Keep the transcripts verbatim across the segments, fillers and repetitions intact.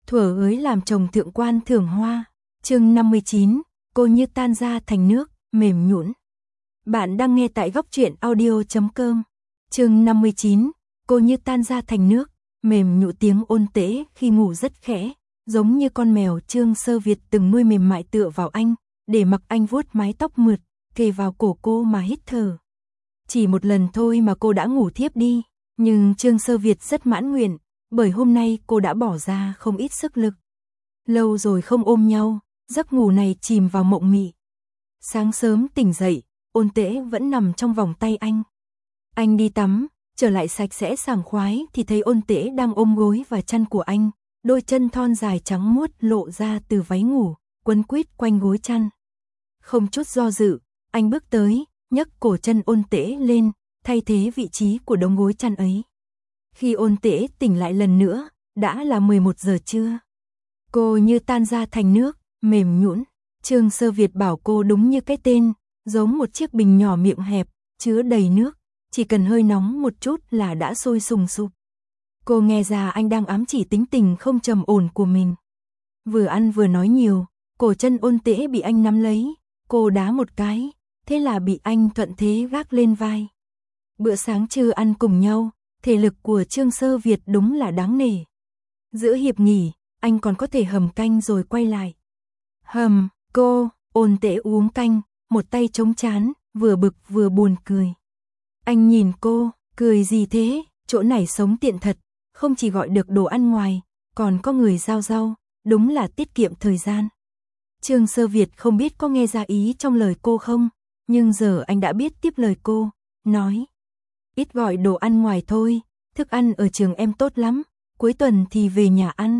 Thuở ới làm chồng thượng quan Thưởng Hoa, chương năm mươi chín, cô như tan ra thành nước, mềm nhũn. Bạn đang nghe tại góc truyện audio chấm com. Chương năm mươi chín, cô như tan ra thành nước, mềm nhũ. Tiếng Ôn Tễ khi ngủ rất khẽ, giống như con mèo Trương Sơ Việt từng nuôi mềm mại tựa vào anh, để mặc anh vuốt mái tóc mượt, kề vào cổ cô mà hít thở. Chỉ một lần thôi mà cô đã ngủ thiếp đi, nhưng Trương Sơ Việt rất mãn nguyện, bởi hôm nay cô đã bỏ ra không ít sức lực. Lâu rồi không ôm nhau, giấc ngủ này chìm vào mộng mị. Sáng sớm tỉnh dậy, Ôn Tễ vẫn nằm trong vòng tay anh. Anh đi tắm, trở lại sạch sẽ sảng khoái thì thấy Ôn Tễ đang ôm gối và chăn của anh, đôi chân thon dài trắng muốt lộ ra từ váy ngủ, quấn quýt quanh gối chăn. Không chút do dự, anh bước tới, nhấc cổ chân Ôn Tễ lên, thay thế vị trí của đống gối chăn ấy. Khi Ôn Tễ tỉnh lại lần nữa, đã là mười một giờ trưa. Cô như tan ra thành nước, mềm nhũn. Trương Sơ Việt bảo cô đúng như cái tên, giống một chiếc bình nhỏ miệng hẹp, chứa đầy nước, chỉ cần hơi nóng một chút là đã sôi sùng sục. Cô nghe ra anh đang ám chỉ tính tình không trầm ổn của mình. Vừa ăn vừa nói nhiều, cổ chân Ôn Tễ bị anh nắm lấy, cô đá một cái, thế là bị anh thuận thế gác lên vai. Bữa sáng trưa ăn cùng nhau, thể lực của Trương Sơ Việt đúng là đáng nể. Giữa hiệp nghỉ, anh còn có thể hầm canh rồi quay lại. Hầm, cô, Ôn Tễ uống canh, một tay chống trán, vừa bực vừa buồn cười. Anh nhìn cô, cười gì thế, chỗ này sống tiện thật, không chỉ gọi được đồ ăn ngoài, còn có người giao rau, đúng là tiết kiệm thời gian. Trương Sơ Việt không biết có nghe ra ý trong lời cô không, nhưng giờ anh đã biết tiếp lời cô, nói. Ít gọi đồ ăn ngoài thôi, thức ăn ở trường em tốt lắm, cuối tuần thì về nhà ăn.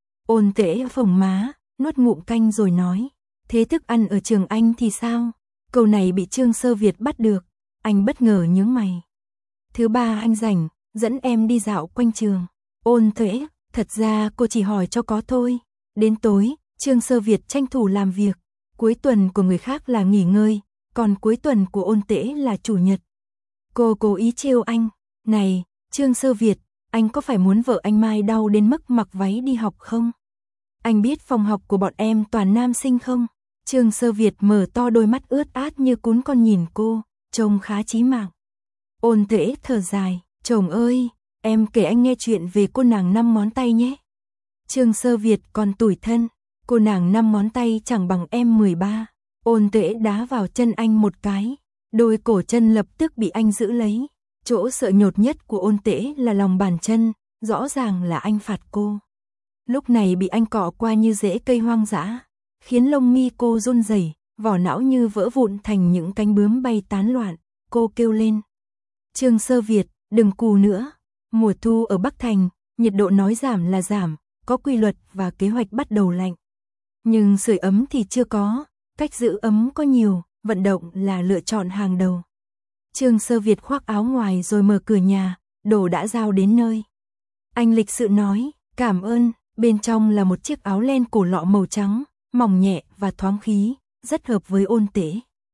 Ôn Tễ phồng má, nuốt ngụm canh rồi nói, thế thức ăn ở trường anh thì sao? Câu này bị Trương Sơ Việt bắt được, anh bất ngờ nhướng mày. Thứ ba anh rảnh, dẫn em đi dạo quanh trường. Ôn Tễ, thật ra cô chỉ hỏi cho có thôi. Đến tối, Trương Sơ Việt tranh thủ làm việc, cuối tuần của người khác là nghỉ ngơi, còn cuối tuần của Ôn Tễ là chủ nhật. Cô cố ý trêu anh, này, Trương Sơ Việt, anh có phải muốn vợ anh Mai đau đến mức mặc váy đi học không? Anh biết phòng học của bọn em toàn nam sinh không? Trương Sơ Việt mở to đôi mắt ướt át như cún con nhìn cô, trông khá chí mạng. Ôn Tễ thở dài, chồng ơi, em kể anh nghe chuyện về cô nàng năm ngón tay nhé. Trương Sơ Việt còn tủi thân, cô nàng năm ngón tay chẳng bằng em mười ba. Ôn Tễ đá vào chân anh một cái, đôi cổ chân lập tức bị anh giữ lấy. Chỗ sợ nhột nhất của Ôn Tễ là lòng bàn chân, rõ ràng là anh phạt cô. Lúc này bị anh cọ qua như rễ cây hoang dã, khiến lông mi cô run rẩy, vỏ não như vỡ vụn thành những cánh bướm bay tán loạn. Cô kêu lên. Trương Sơ Việt, đừng cù nữa. Mùa thu ở Bắc Thành, nhiệt độ nói giảm là giảm, có quy luật và kế hoạch bắt đầu lạnh. Nhưng sưởi ấm thì chưa có, cách giữ ấm có nhiều, vận động là lựa chọn hàng đầu. Trương Sơ Việt khoác áo ngoài rồi mở cửa nhà, đồ đã giao đến nơi. Anh lịch sự nói, cảm ơn, bên trong là một chiếc áo len cổ lọ màu trắng, mỏng nhẹ và thoáng khí, rất hợp với Ôn Tễ.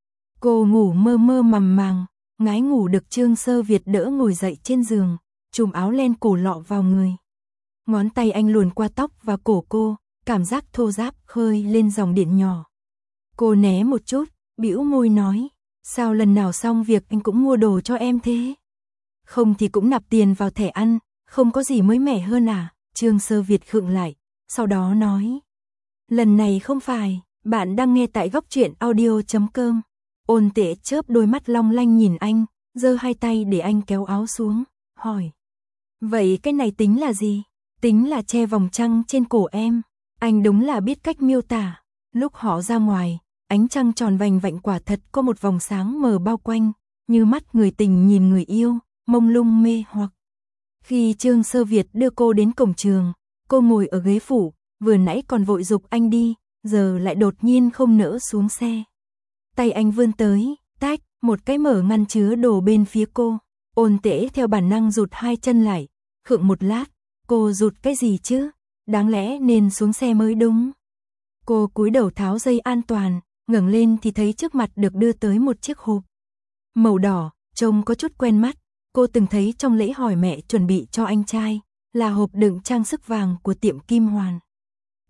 Cô ngủ mơ mơ màng màng, ngái ngủ được Trương Sơ Việt đỡ ngồi dậy trên giường, trùm áo len cổ lọ vào người. Ngón tay anh luồn qua tóc và cổ cô, cảm giác thô ráp khơi lên dòng điện nhỏ. Cô né một chút, bĩu môi nói, sao lần nào xong việc anh cũng mua đồ cho em thế? Không thì cũng nạp tiền vào thẻ ăn, không có gì mới mẻ hơn à? Trương Sơ Việt khựng lại, sau đó nói. Lần này không phải, bạn đang nghe tại góc truyện audio chấm com. Ôn Tễ chớp đôi mắt long lanh nhìn anh, giơ hai tay để anh kéo áo xuống, hỏi. Vậy cái này tính là gì? Tính là che vòng trăng trên cổ em. Anh đúng là biết cách miêu tả. Lúc họ ra ngoài, ánh trăng tròn vành vạnh quả thật có một vòng sáng mờ bao quanh, như mắt người tình nhìn người yêu, mông lung mê hoặc. Khi Trương Sơ Việt đưa cô đến cổng trường, cô ngồi ở ghế phụ, vừa nãy còn vội giục anh đi, giờ lại đột nhiên không nỡ xuống xe. Tay anh vươn tới, tách, một cái mở ngăn chứa đồ bên phía cô. Ôn Tễ theo bản năng rụt hai chân lại, khựng một lát, cô rụt cái gì chứ? Đáng lẽ nên xuống xe mới đúng. Cô cúi đầu tháo dây an toàn, ngẩng lên thì thấy trước mặt được đưa tới một chiếc hộp. Màu đỏ, trông có chút quen mắt, cô từng thấy trong lễ hỏi mẹ chuẩn bị cho anh trai, là hộp đựng trang sức vàng của tiệm Kim Hoàn.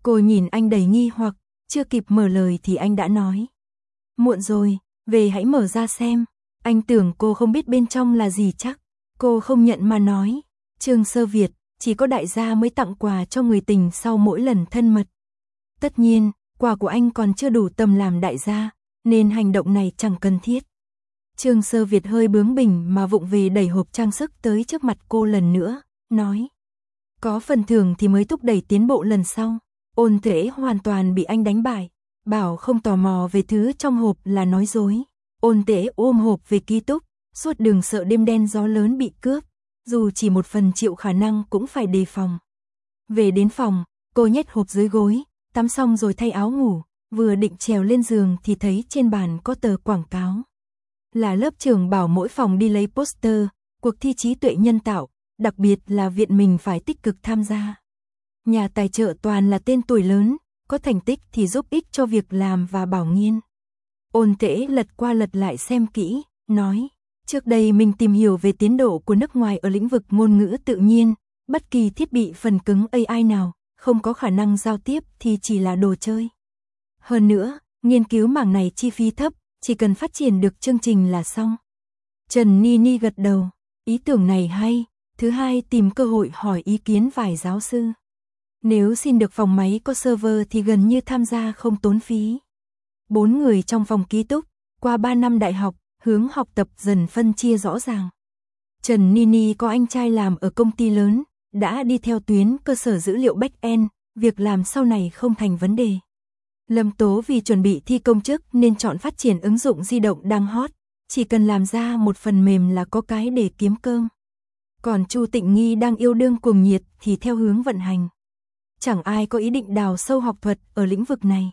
Cô nhìn anh đầy nghi hoặc, chưa kịp mở lời thì anh đã nói. Muộn rồi, về hãy mở ra xem. Anh tưởng cô không biết bên trong là gì chắc. Cô không nhận mà nói. Trương Sơ Việt, chỉ có đại gia mới tặng quà cho người tình sau mỗi lần thân mật. Tất nhiên, quà của anh còn chưa đủ tầm làm đại gia, nên hành động này chẳng cần thiết. Trương Sơ Việt hơi bướng bỉnh mà vụng về đẩy hộp trang sức tới trước mặt cô lần nữa, nói. Có phần thưởng thì mới thúc đẩy tiến bộ lần sau. Ôn Tuệ hoàn toàn bị anh đánh bại, bảo không tò mò về thứ trong hộp là nói dối. Ôn Tuệ ôm hộp về ký túc, suốt đường sợ đêm đen gió lớn bị cướp, dù chỉ một phần triệu khả năng cũng phải đề phòng. Về đến phòng, cô nhét hộp dưới gối, tắm xong rồi thay áo ngủ, vừa định trèo lên giường thì thấy trên bàn có tờ quảng cáo. Là lớp trưởng bảo mỗi phòng đi lấy poster, cuộc thi trí tuệ nhân tạo, đặc biệt là viện mình phải tích cực tham gia. Nhà tài trợ toàn là tên tuổi lớn, có thành tích thì giúp ích cho việc làm và bảo nghiên. Ôn Tễ lật qua lật lại xem kỹ, nói, trước đây mình tìm hiểu về tiến độ của nước ngoài ở lĩnh vực ngôn ngữ tự nhiên, bất kỳ thiết bị phần cứng a i nào, không có khả năng giao tiếp thì chỉ là đồ chơi. Hơn nữa, nghiên cứu mảng này chi phí thấp, chỉ cần phát triển được chương trình là xong. Trần Nini gật đầu, ý tưởng này hay. Thứ hai, tìm cơ hội hỏi ý kiến vài giáo sư. Nếu xin được phòng máy có server thì gần như tham gia không tốn phí. Bốn người trong phòng ký túc, qua ba năm đại học, hướng học tập dần phân chia rõ ràng. Trần Nini có anh trai làm ở công ty lớn, đã đi theo tuyến cơ sở dữ liệu back-end, việc làm sau này không thành vấn đề. Lâm Tố vì chuẩn bị thi công chức nên chọn phát triển ứng dụng di động đang hot, chỉ cần làm ra một phần mềm là có cái để kiếm cơm. Còn Chu Tịnh Nghi đang yêu đương cuồng nhiệt thì theo hướng vận hành. Chẳng ai có ý định đào sâu học thuật ở lĩnh vực này.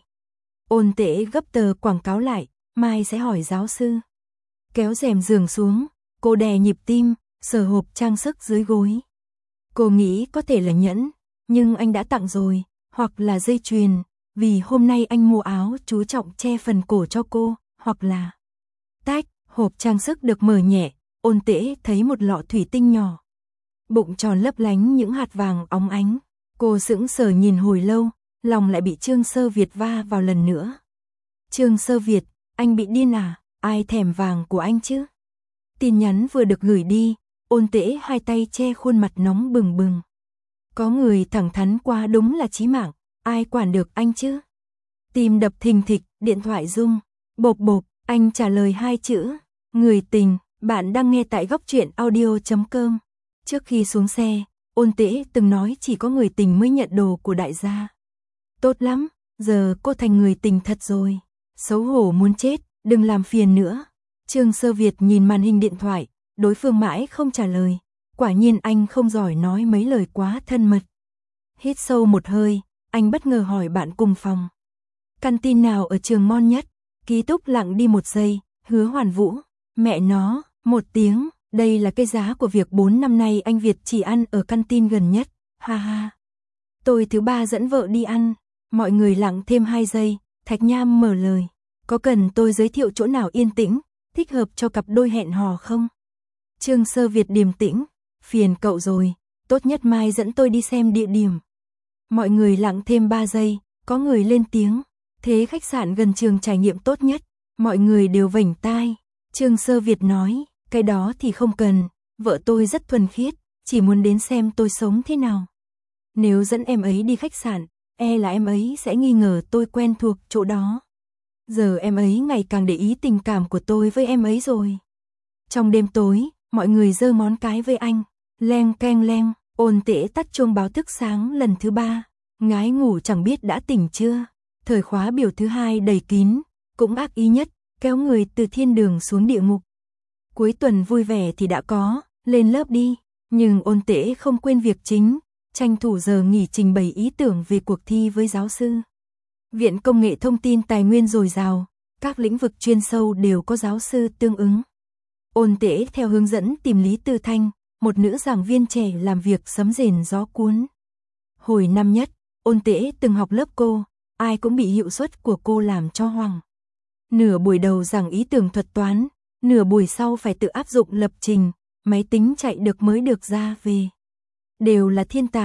Ôn Tễ gấp tờ quảng cáo lại, mai sẽ hỏi giáo sư. Kéo rèm giường xuống, cô đè nhịp tim, sờ hộp trang sức dưới gối. Cô nghĩ có thể là nhẫn, nhưng anh đã tặng rồi, hoặc là dây chuyền, vì hôm nay anh mua áo chú trọng che phần cổ cho cô, hoặc là... Tách, hộp trang sức được mở nhẹ, Ôn Tễ thấy một lọ thủy tinh nhỏ. Bụng tròn lấp lánh những hạt vàng óng ánh. Cô sững sờ nhìn hồi lâu, lòng lại bị Trương Sơ Việt va vào lần nữa. Trương Sơ Việt, anh bị điên à? Ai thèm vàng của anh chứ? Tin nhắn vừa được gửi đi, Ôn Tễ hai tay che khuôn mặt nóng bừng bừng. Có người thẳng thắn quá đúng là chí mạng, ai quản được anh chứ? Tim đập thình thịch, điện thoại rung. Bộp bộp, anh trả lời hai chữ, người tình. Bạn đang nghe tại góc truyện audio chấm com. Trước khi xuống xe, Ôn Tễ từng nói chỉ có người tình mới nhận đồ của đại gia. Tốt lắm, giờ cô thành người tình thật rồi. Xấu hổ muốn chết, đừng làm phiền nữa. Trương Sơ Việt nhìn màn hình điện thoại, đối phương mãi không trả lời. Quả nhiên anh không giỏi nói mấy lời quá thân mật. Hít sâu một hơi, anh bất ngờ hỏi bạn cùng phòng. Căn tin nào ở trường ngon nhất? Ký túc lặng đi một giây, Hứa Hoàn Vũ. Mẹ nó, một tiếng, đây là cái giá của việc bốn năm nay anh Việt chỉ ăn ở căn tin gần nhất, ha ha. Tôi thứ ba dẫn vợ đi ăn, mọi người lặng thêm hai giây, Thạch Nham mở lời. Có cần tôi giới thiệu chỗ nào yên tĩnh, thích hợp cho cặp đôi hẹn hò không? Trương Sơ Việt điềm tĩnh, phiền cậu rồi, tốt nhất mai dẫn tôi đi xem địa điểm. Mọi người lặng thêm ba giây, có người lên tiếng, thế khách sạn gần trường trải nghiệm tốt nhất, mọi người đều vểnh tai. Trương Sơ Việt nói, cái đó thì không cần, vợ tôi rất thuần khiết, chỉ muốn đến xem tôi sống thế nào. Nếu dẫn em ấy đi khách sạn, e là em ấy sẽ nghi ngờ tôi quen thuộc chỗ đó. Giờ em ấy ngày càng để ý tình cảm của tôi với em ấy rồi. Trong đêm tối, mọi người giơ ngón cái với anh, leng keng leng, Ôn Tễ tắt chuông báo thức sáng lần thứ ba, ngái ngủ chẳng biết đã tỉnh chưa. Thời khóa biểu thứ hai đầy kín, cũng ác ý nhất, kéo người từ thiên đường xuống địa ngục. Cuối tuần vui vẻ thì đã có, lên lớp đi, nhưng Ôn Tễ không quên việc chính, tranh thủ giờ nghỉ trình bày ý tưởng về cuộc thi với giáo sư. Viện Công nghệ Thông tin tài nguyên dồi dào, các lĩnh vực chuyên sâu đều có giáo sư tương ứng. Ôn Tễ theo hướng dẫn tìm Lý Tư Thanh, một nữ giảng viên trẻ làm việc sấm rền gió cuốn. Hồi năm nhất, Ôn Tễ từng học lớp cô, ai cũng bị hiệu suất của cô làm cho hoằng. Nửa buổi đầu giảng ý tưởng thuật toán, nửa buổi sau phải tự áp dụng lập trình, máy tính chạy được mới được ra về. Đều là thiên tài,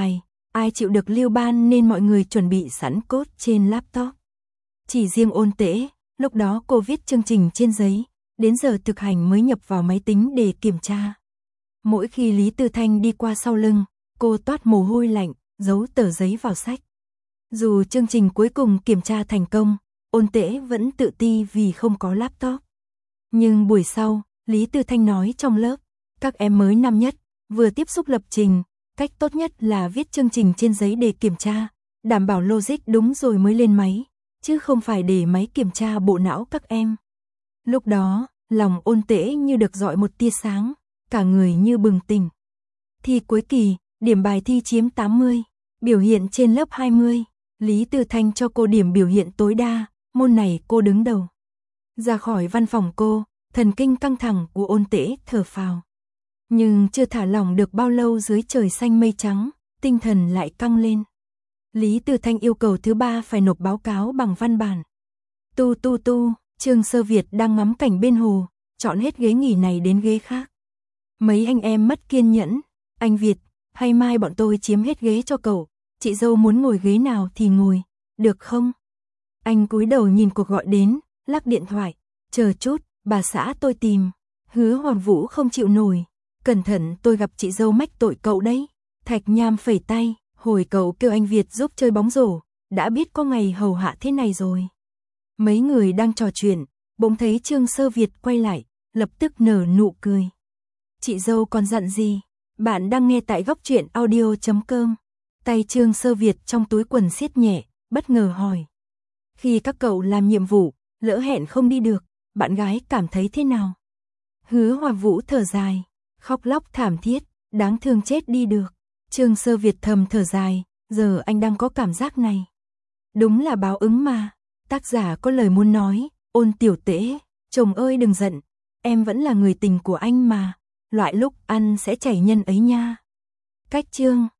ai chịu được lưu ban nên mọi người chuẩn bị sẵn code trên laptop. Chỉ riêng Ôn Tễ, lúc đó cô viết chương trình trên giấy, đến giờ thực hành mới nhập vào máy tính để kiểm tra. Mỗi khi Lý Tư Thanh đi qua sau lưng, cô toát mồ hôi lạnh, giấu tờ giấy vào sách. Dù chương trình cuối cùng kiểm tra thành công, Ôn Tễ vẫn tự ti vì không có laptop. Nhưng buổi sau, Lý Tư Thanh nói trong lớp, các em mới năm nhất, vừa tiếp xúc lập trình, cách tốt nhất là viết chương trình trên giấy để kiểm tra, đảm bảo logic đúng rồi mới lên máy, chứ không phải để máy kiểm tra bộ não các em. Lúc đó, lòng Ôn Tễ như được dọi một tia sáng, cả người như bừng tỉnh. Thi cuối kỳ, điểm bài thi chiếm tám mươi, biểu hiện trên lớp hai mươi, Lý Tư Thanh cho cô điểm biểu hiện tối đa, môn này cô đứng đầu. Ra khỏi văn phòng cô, thần kinh căng thẳng của Ôn Tễ thở phào. Nhưng chưa thả lỏng được bao lâu dưới trời xanh mây trắng, tinh thần lại căng lên. Lý Tư Thanh yêu cầu thứ ba phải nộp báo cáo bằng văn bản. Tu tu tu, Trương Sơ Việt đang ngắm cảnh bên hồ, chọn hết ghế nghỉ này đến ghế khác. Mấy anh em mất kiên nhẫn, anh Việt, hay mai bọn tôi chiếm hết ghế cho cậu, chị dâu muốn ngồi ghế nào thì ngồi, được không? Anh cúi đầu nhìn cuộc gọi đến, lắc điện thoại, chờ chút, bà xã tôi tìm. Hứa Hoàn Vũ không chịu nổi, cẩn thận tôi gặp chị dâu mách tội cậu đấy. Thạch Nham phẩy tay, hồi cậu kêu anh Việt giúp chơi bóng rổ, đã biết có ngày hầu hạ thế này rồi. Mấy người đang trò chuyện, bỗng thấy Trương Sơ Việt quay lại, lập tức nở nụ cười. Chị dâu còn dặn gì? Bạn đang nghe tại góc truyện audio chấm com. Tay Trương Sơ Việt trong túi quần siết nhẹ, bất ngờ hỏi. Khi các cậu làm nhiệm vụ, lỡ hẹn không đi được, bạn gái cảm thấy thế nào? Hứa Hòa Vũ thở dài, khóc lóc thảm thiết, đáng thương chết đi được. Trương Sơ Việt thầm thở dài, giờ anh đang có cảm giác này. Đúng là báo ứng mà. Tác giả có lời muốn nói, Ôn tiểu Tễ, chồng ơi đừng giận, em vẫn là người tình của anh mà, loại lúc ăn sẽ chảy nhân ấy nha. Cách chương